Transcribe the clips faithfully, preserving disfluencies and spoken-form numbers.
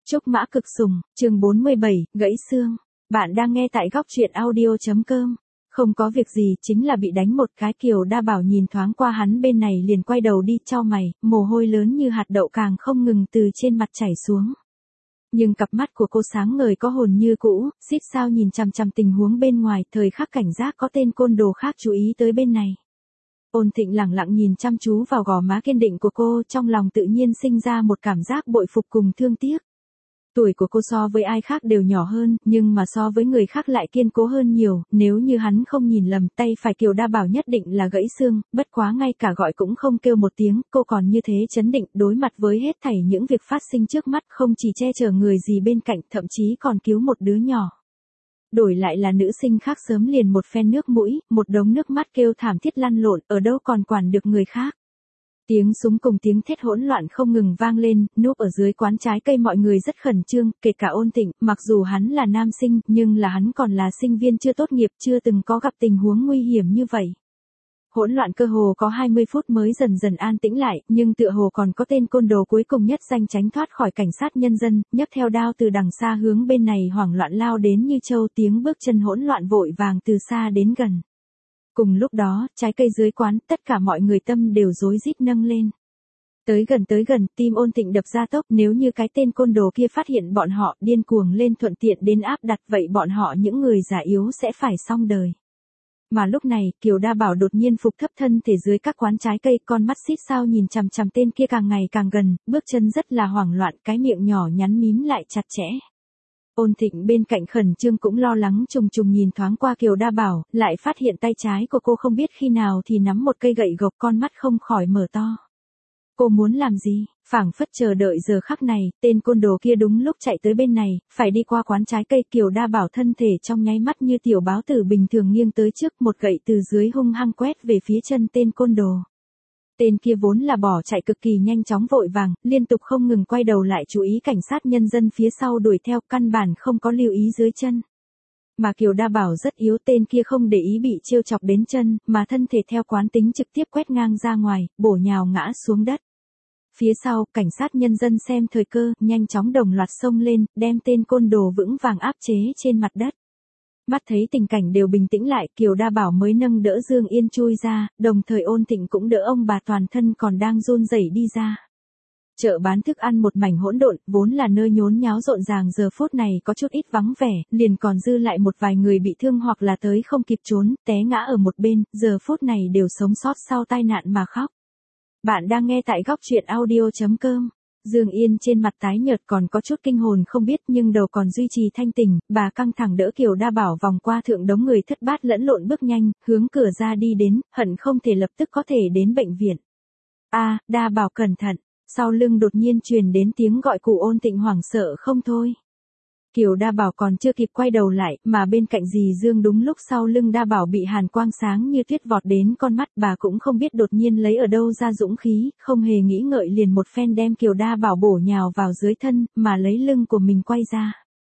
Trúc Mã Cực Sùng, chương bốn mươi bảy, gãy xương. Bạn đang nghe tại góc truyện audio.com. Không có việc gì, chính là bị đánh một cái. Kiều Đa Bảo nhìn thoáng qua hắn bên này liền quay đầu đi, chau mày, mồ hôi lớn như hạt đậu càng không ngừng từ trên mặt chảy xuống. Nhưng cặp mắt của cô sáng ngời có hồn như cũ, xít sao nhìn chằm chằm tình huống bên ngoài, thời khắc cảnh giác có tên côn đồ khác chú ý tới bên này. Ôn Thịnh lẳng lặng nhìn chăm chú vào gò má kiên định của cô, trong lòng tự nhiên sinh ra một cảm giác bội phục cùng thương tiếc. Tuổi của cô so với ai khác đều nhỏ hơn, nhưng mà so với người khác lại kiên cố hơn nhiều, nếu như hắn không nhìn lầm, tay phải Kiều Đa Bảo nhất định là gãy xương, bất quá ngay cả gọi cũng không kêu một tiếng, cô còn như thế chấn định, đối mặt với hết thảy những việc phát sinh trước mắt, không chỉ che chở người gì bên cạnh, thậm chí còn cứu một đứa nhỏ. Đổi lại là nữ sinh khác sớm liền một phen nước mũi, một đống nước mắt kêu thảm thiết lăn lộn, ở đâu còn quản được người khác. Tiếng súng cùng tiếng thét hỗn loạn không ngừng vang lên, núp ở dưới quán trái cây mọi người rất khẩn trương, kể cả Ôn Thịnh, mặc dù hắn là nam sinh, nhưng là hắn còn là sinh viên chưa tốt nghiệp, chưa từng có gặp tình huống nguy hiểm như vậy. Hỗn loạn cơ hồ có hai mươi phút mới dần dần an tĩnh lại, nhưng tựa hồ còn có tên côn đồ cuối cùng nhất danh tránh thoát khỏi cảnh sát nhân dân, nhấc theo đao từ đằng xa hướng bên này hoảng loạn lao đến như trâu, tiếng bước chân hỗn loạn vội vàng từ xa đến gần. Cùng lúc đó, trái cây dưới quán, tất cả mọi người tâm đều rối rít nâng lên. Tới gần tới gần, tim Ôn Thịnh đập ra tốc, nếu như cái tên côn đồ kia phát hiện bọn họ, điên cuồng lên thuận tiện đến áp đặt, vậy bọn họ những người già yếu sẽ phải xong đời. Mà lúc này, Kiều Đa Bảo đột nhiên phục thấp thân thể dưới các quán trái cây, con mắt xít sao nhìn chằm chằm tên kia càng ngày càng gần, bước chân rất là hoảng loạn, cái miệng nhỏ nhắn mím lại chặt chẽ. Ôn Thịnh bên cạnh khẩn trương cũng lo lắng trùng trùng nhìn thoáng qua Kiều Đa Bảo, lại phát hiện tay trái của cô không biết khi nào thì nắm một cây gậy gộc, con mắt không khỏi mở to. Cô muốn làm gì? Phảng phất chờ đợi giờ khắc này, tên côn đồ kia đúng lúc chạy tới bên này, phải đi qua quán trái cây. Kiều Đa Bảo thân thể trong nháy mắt như tiểu báo tử bình thường nghiêng tới trước, một gậy từ dưới hung hăng quét về phía chân tên côn đồ. Tên kia vốn là bỏ chạy cực kỳ nhanh chóng vội vàng, liên tục không ngừng quay đầu lại chú ý cảnh sát nhân dân phía sau đuổi theo, căn bản không có lưu ý dưới chân. Mà Kiều Đa Bảo rất yếu, tên kia không để ý bị trêu chọc đến chân, mà thân thể theo quán tính trực tiếp quét ngang ra ngoài, bổ nhào ngã xuống đất. Phía sau, cảnh sát nhân dân xem thời cơ, nhanh chóng đồng loạt xông lên, đem tên côn đồ vững vàng áp chế trên mặt đất. Mắt thấy tình cảnh đều bình tĩnh lại, Kiều Đa Bảo mới nâng đỡ Dương Yên chui ra, đồng thời Ôn Thịnh cũng đỡ ông bà toàn thân còn đang run rẩy đi ra. Chợ bán thức ăn một mảnh hỗn độn, vốn là nơi nhốn nháo rộn ràng, giờ phút này có chút ít vắng vẻ, liền còn dư lại một vài người bị thương hoặc là tới không kịp trốn, té ngã ở một bên, giờ phút này đều sống sót sau tai nạn mà khóc. Bạn đang nghe tại góc truyện audio.com. Dương Yên trên mặt tái nhợt còn có chút kinh hồn không biết, nhưng đầu còn duy trì thanh tỉnh, bà căng thẳng đỡ Kiều Đa Bảo vòng qua thượng đống người thất bát lẫn lộn bước nhanh, hướng cửa ra đi đến, hận không thể lập tức có thể đến bệnh viện. A, Đa Bảo cẩn thận, sau lưng đột nhiên truyền đến tiếng gọi của Ôn Thịnh hoảng sợ không thôi. Kiều Đa Bảo còn chưa kịp quay đầu lại, mà bên cạnh dì Dương đúng lúc sau lưng Đa Bảo bị hàn quang sáng như tuyết vọt đến con mắt, bà cũng không biết đột nhiên lấy ở đâu ra dũng khí, không hề nghĩ ngợi liền một phen đem Kiều Đa Bảo bổ nhào vào dưới thân, mà lấy lưng của mình quay ra.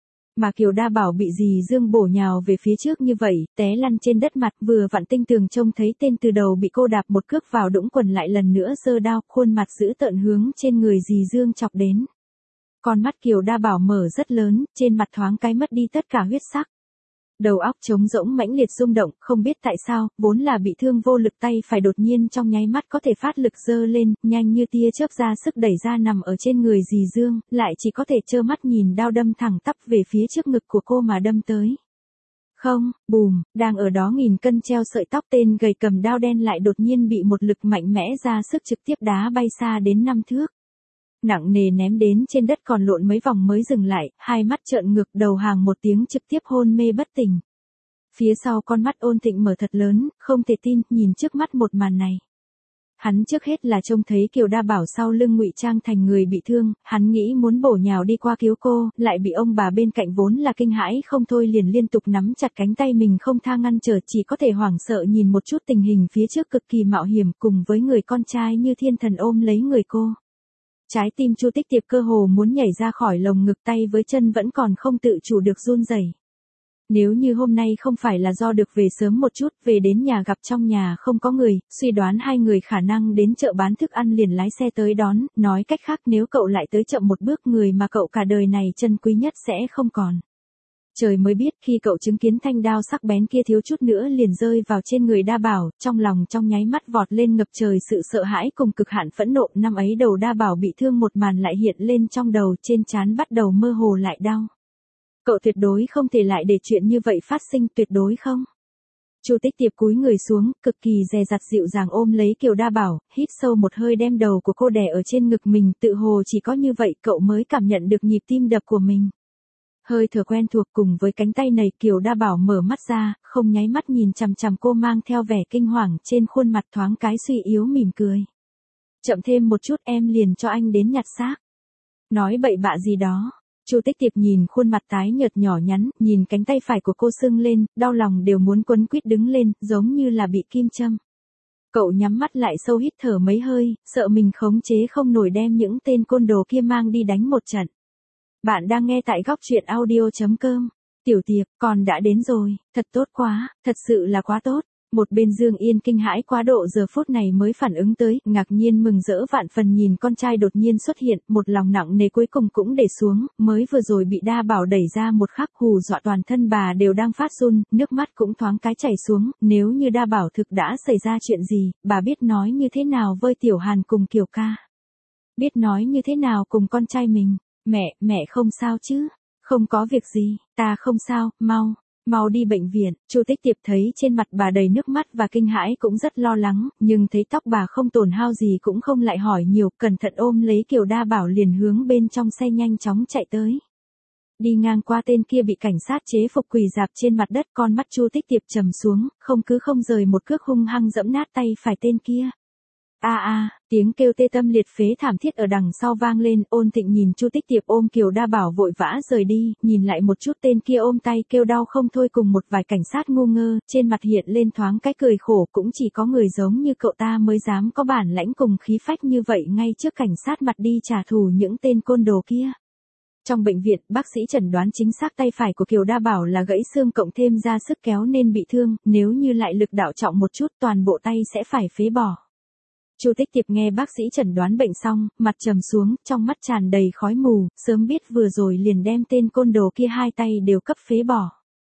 Mà Kiều Đa Bảo bị dì Dương bổ nhào về phía trước như vậy, té lăn trên đất mặt, vừa vặn tinh tường trông thấy tên từ đầu bị cô đạp một cước vào đũng quần lại lần nữa giơ đao, khuôn mặt dữ tợn hướng trên người dì Dương chọc đến. Con mắt Kiều Đa Bảo mở rất lớn, trên mặt thoáng cái mất đi tất cả huyết sắc. Đầu óc trống rỗng mãnh liệt rung động, không biết tại sao, vốn là bị thương vô lực tay phải đột nhiên trong nháy mắt có thể phát lực giơ lên, nhanh như tia chớp ra sức đẩy ra nằm ở trên người dì Dương, lại chỉ có thể trơ mắt nhìn đao đâm thẳng tắp về phía trước ngực của cô mà đâm tới. Không, bùm, đang ở đó nghìn cân treo sợi tóc tên gầy cầm đao đen lại đột nhiên bị một lực mạnh mẽ ra sức trực tiếp đá bay xa đến năm thước. Nặng nề ném đến trên đất còn lộn mấy vòng mới dừng lại, hai mắt trợn ngược, đầu hàng một tiếng trực tiếp hôn mê bất tỉnh. Phía sau con mắt Ôn Thịnh mở thật lớn, không thể tin, nhìn trước mắt một màn này. Hắn trước hết là trông thấy Kiều Đa Bảo sau lưng ngụy trang thành người bị thương, hắn nghĩ muốn bổ nhào đi qua cứu cô, lại bị ông bà bên cạnh vốn là kinh hãi không thôi liền liên tục nắm chặt cánh tay mình không tha ngăn trở, chỉ có thể hoảng sợ nhìn một chút tình hình phía trước cực kỳ mạo hiểm, cùng với người con trai như thiên thần ôm lấy người cô. Trái tim Chu Tích Tiệp cơ hồ muốn nhảy ra khỏi lồng ngực, tay với chân vẫn còn không tự chủ được run rẩy. Nếu như hôm nay không phải là do được về sớm một chút, về đến nhà gặp trong nhà không có người, suy đoán hai người khả năng đến chợ bán thức ăn liền lái xe tới đón, nói cách khác nếu cậu lại tới chậm một bước người mà cậu cả đời này trân quý nhất sẽ không còn. Trời mới biết khi cậu chứng kiến thanh đao sắc bén kia thiếu chút nữa liền rơi vào trên người Đa Bảo, trong lòng trong nháy mắt vọt lên ngập trời sự sợ hãi cùng cực hạn phẫn nộ. Năm ấy đầu Đa Bảo bị thương một màn lại hiện lên trong đầu, trên trán bắt đầu mơ hồ lại đau. Cậu tuyệt đối không thể lại để chuyện như vậy phát sinh, tuyệt đối không. Chu Tích Tiệp cúi người xuống, cực kỳ dè dặt dịu dàng ôm lấy Kiều Đa Bảo, hít sâu một hơi đem đầu của cô đè ở trên ngực mình, tự hồ chỉ có như vậy cậu mới cảm nhận được nhịp tim đập của mình. Hơi thở quen thuộc cùng với cánh tay này, Kiều Đa Bảo mở mắt ra, không nháy mắt nhìn chằm chằm cô, mang theo vẻ kinh hoàng trên khuôn mặt thoáng cái suy yếu mỉm cười. Chậm thêm một chút em liền cho anh đến nhặt xác. Nói bậy bạ gì đó. Chu Tích Tiệp nhìn khuôn mặt tái nhợt nhỏ nhắn, nhìn cánh tay phải của cô sưng lên, đau lòng đều muốn quấn quýt đứng lên, giống như là bị kim châm. Cậu nhắm mắt lại sâu hít thở mấy hơi, sợ mình khống chế không nổi đem những tên côn đồ kia mang đi đánh một trận. Bạn đang nghe tại góc truyện audio chấm com. Tiểu Tiệp, con đã đến rồi, thật tốt quá, thật sự là quá tốt. Một bên Dương Yên kinh hãi quá độ giờ phút này mới phản ứng tới, ngạc nhiên mừng rỡ vạn phần nhìn con trai đột nhiên xuất hiện, một lòng nặng nề cuối cùng cũng để xuống, mới vừa rồi bị Đa Bảo đẩy ra một khắc hù dọa toàn thân bà đều đang phát run, nước mắt cũng thoáng cái chảy xuống, nếu như Đa Bảo thực đã xảy ra chuyện gì, bà biết nói như thế nào với Tiểu Hàn cùng Kiều ca. Biết nói như thế nào cùng con trai mình, mẹ, mẹ không sao chứ, không có việc gì, ta không sao, mau. Mau đi bệnh viện. Chu Tích Tiệp thấy trên mặt bà đầy nước mắt và kinh hãi cũng rất lo lắng, nhưng thấy tóc bà không tổn hao gì cũng không lại hỏi nhiều, cẩn thận ôm lấy Kiều Đa Bảo liền hướng bên trong xe nhanh chóng chạy tới. Đi ngang qua tên kia bị cảnh sát chế phục quỳ rạp trên mặt đất, con mắt Chu Tích Tiệp trầm xuống, không cứ không rời một cước hung hăng giẫm nát tay phải tên kia. A a, tiếng kêu tê tâm liệt phế thảm thiết ở đằng sau vang lên, Ôn Thịnh nhìn Chu Tích Tiệp ôm Kiều Đa Bảo vội vã rời đi, nhìn lại một chút tên kia ôm tay kêu đau không thôi cùng một vài cảnh sát ngu ngơ, trên mặt hiện lên thoáng cái cười khổ, cũng chỉ có người giống như cậu ta mới dám có bản lãnh cùng khí phách như vậy ngay trước cảnh sát mặt đi trả thù những tên côn đồ kia. Trong bệnh viện, bác sĩ chẩn đoán chính xác tay phải của Kiều Đa Bảo là gãy xương cộng thêm ra sức kéo nên bị thương, nếu như lại lực đạo trọng một chút toàn bộ tay sẽ phải phế bỏ. Chu Tích Tiệp nghe bác sĩ chẩn đoán bệnh xong, mặt trầm xuống, trong mắt tràn đầy khói mù, sớm biết vừa rồi liền đem tên côn đồ kia hai tay đều cấp phế bỏ.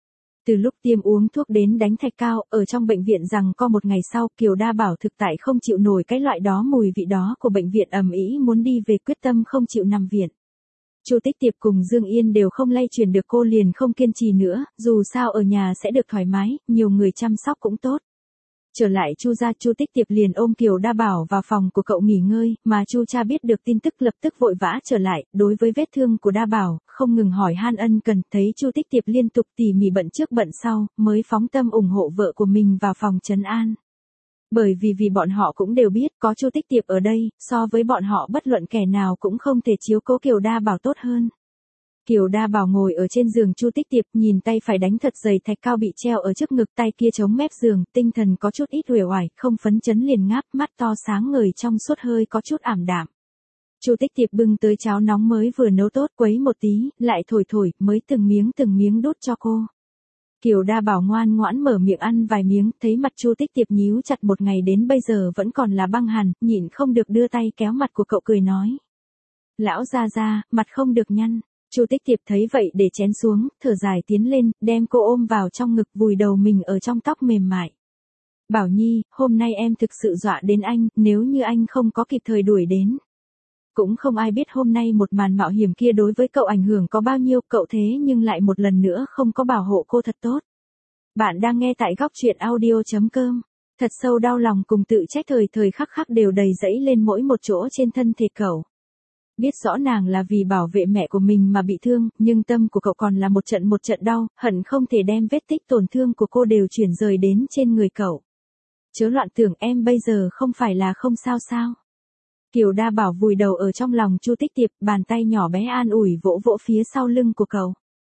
Từ lúc tiêm uống thuốc đến đánh thạch cao, ở trong bệnh viện rằng có một ngày sau, Kiều Đa Bảo thực tại không chịu nổi cái loại đó mùi vị đó của bệnh viện, ầm ĩ muốn đi về, quyết tâm không chịu nằm viện. Chu Tích Tiệp cùng Dương Yên đều không lay chuyển được cô, liền không kiên trì nữa, dù sao ở nhà sẽ được thoải mái, nhiều người chăm sóc cũng tốt. Trở lại Chu gia, Chu Tích Tiệp liền ôm Kiều Đa Bảo vào phòng của cậu nghỉ ngơi, mà Chu cha biết được tin tức lập tức vội vã trở lại, đối với vết thương của Đa Bảo, không ngừng hỏi han ân cần, thấy Chu Tích Tiệp liên tục tỉ mỉ bận trước bận sau, mới phóng tâm ủng hộ vợ của mình vào phòng trấn an. Bởi vì vì bọn họ cũng đều biết có Chu Tích Tiệp ở đây, so với bọn họ bất luận kẻ nào cũng không thể chiếu cố Kiều Đa Bảo tốt hơn. Kiều Đa Bảo ngồi ở trên giường Chu Tích Tiệp, nhìn tay phải đánh thật dày thạch cao bị treo ở trước ngực, tay kia chống mép giường, tinh thần có chút ít uể oải, không phấn chấn liền ngáp, mắt to sáng ngời trong suốt hơi có chút ảm đạm. Chu Tích Tiệp bưng tới cháo nóng mới vừa nấu tốt, quấy một tí, lại thổi thổi, mới từng miếng từng miếng đút cho cô. Kiều Đa Bảo ngoan ngoãn mở miệng ăn vài miếng, thấy mặt Chu Tích Tiệp nhíu chặt một ngày đến bây giờ vẫn còn là băng hàn, nhịn không được đưa tay kéo mặt của cậu cười nói. Lão gia gia, mặt không được nhăn. Chu Tích Tiệp thấy vậy để chén xuống, thở dài tiến lên, đem cô ôm vào trong ngực, vùi đầu mình ở trong tóc mềm mại. Bảo Nhi, hôm nay em thực sự dọa đến anh, nếu như anh không có kịp thời đuổi đến. Cũng không ai biết hôm nay một màn mạo hiểm kia đối với cậu ảnh hưởng có bao nhiêu, cậu thế nhưng lại một lần nữa không có bảo hộ cô thật tốt. Bạn đang nghe tại góc truyện audio chấm com. Thật sâu đau lòng cùng tự trách thời thời khắc khắc đều đầy dẫy lên mỗi một chỗ trên thân thể cậu. Biết rõ nàng là vì bảo vệ mẹ của mình mà bị thương, nhưng tâm của cậu còn là một trận một trận đau, hận không thể đem vết tích tổn thương của cô đều chuyển rời đến trên người cậu. Chớ loạn tưởng, em bây giờ không phải là không sao sao. Kiều Đa Bảo vùi đầu ở trong lòng Chu Tích Tiệp, bàn tay nhỏ bé an ủi vỗ vỗ phía sau lưng của cậu.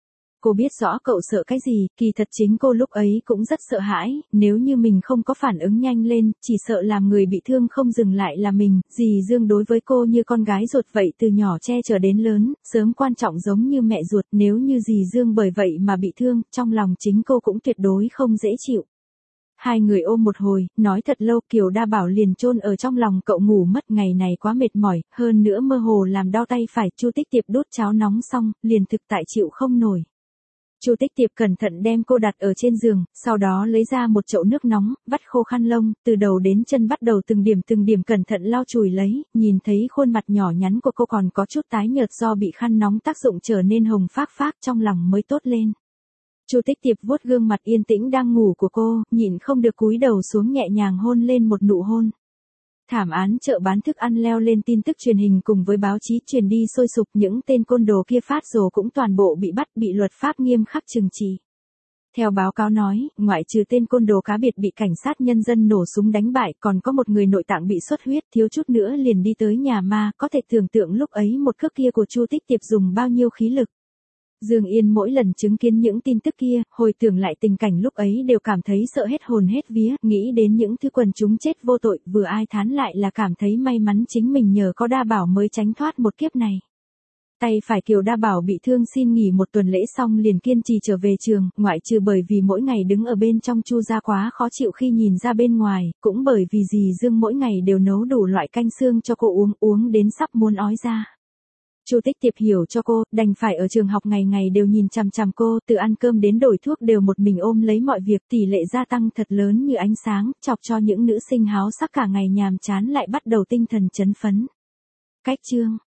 Cô biết rõ cậu sợ cái gì, kỳ thật chính cô lúc ấy cũng rất sợ hãi, nếu như mình không có phản ứng nhanh lên, chỉ sợ làm người bị thương không dừng lại là mình, dì Dương đối với cô như con gái ruột vậy từ nhỏ che chở đến lớn, sớm quan trọng giống như mẹ ruột, nếu như dì Dương bởi vậy mà bị thương, trong lòng chính cô cũng tuyệt đối không dễ chịu. Hai người ôm một hồi, nói thật lâu Kiều Đa Bảo liền chôn ở trong lòng cậu ngủ mất ngày này quá mệt mỏi, hơn nữa mơ hồ làm đau tay phải, Chu Tích Tiệp đút cháo nóng xong, liền thực tại chịu không nổi. Chu Tích Tiệp cẩn thận đem cô đặt ở trên giường, sau đó lấy ra một chậu nước nóng, vắt khô khăn lông, từ đầu đến chân bắt đầu từng điểm từng điểm cẩn thận lau chùi lấy, nhìn thấy khuôn mặt nhỏ nhắn của cô còn có chút tái nhợt do bị khăn nóng tác dụng trở nên hồng phác phác trong lòng mới tốt lên. Chu Tích Tiệp vuốt gương mặt yên tĩnh đang ngủ của cô, nhịn không được cúi đầu xuống nhẹ nhàng hôn lên một nụ hôn. Thảm án chợ bán thức ăn leo lên tin tức truyền hình cùng với báo chí truyền đi sôi sục, những tên côn đồ kia phát rồ cũng toàn bộ bị bắt, bị luật pháp nghiêm khắc trừng trị. Theo báo cáo nói, ngoại trừ tên côn đồ cá biệt bị cảnh sát nhân dân nổ súng đánh bại, còn có một người nội tạng bị xuất huyết, thiếu chút nữa liền đi tới nhà ma, có thể tưởng tượng lúc ấy một cước kia của Chu Tích Tiệp dùng bao nhiêu khí lực. Dương Yên mỗi lần chứng kiến những tin tức kia, hồi tưởng lại tình cảnh lúc ấy đều cảm thấy sợ hết hồn hết vía, nghĩ đến những thứ quần chúng chết vô tội, vừa ai thán lại là cảm thấy may mắn chính mình nhờ có Đa Bảo mới tránh thoát một kiếp này. Tay phải Kiều Đa Bảo bị thương xin nghỉ một tuần lễ xong liền kiên trì trở về trường, ngoại trừ bởi vì mỗi ngày đứng ở bên trong Chu gia quá khó chịu khi nhìn ra bên ngoài, cũng bởi vì dì Dương mỗi ngày đều nấu đủ loại canh xương cho cô uống, uống đến sắp muốn ói ra. Chu Tích Tiệp hiểu cho cô, đành phải ở trường học ngày ngày đều nhìn chằm chằm cô, từ ăn cơm đến đổi thuốc đều một mình ôm lấy mọi việc, tỷ lệ gia tăng thật lớn như ánh sáng, chọc cho những nữ sinh háo sắc cả ngày nhàm chán lại bắt đầu tinh thần chấn phấn. Cách chương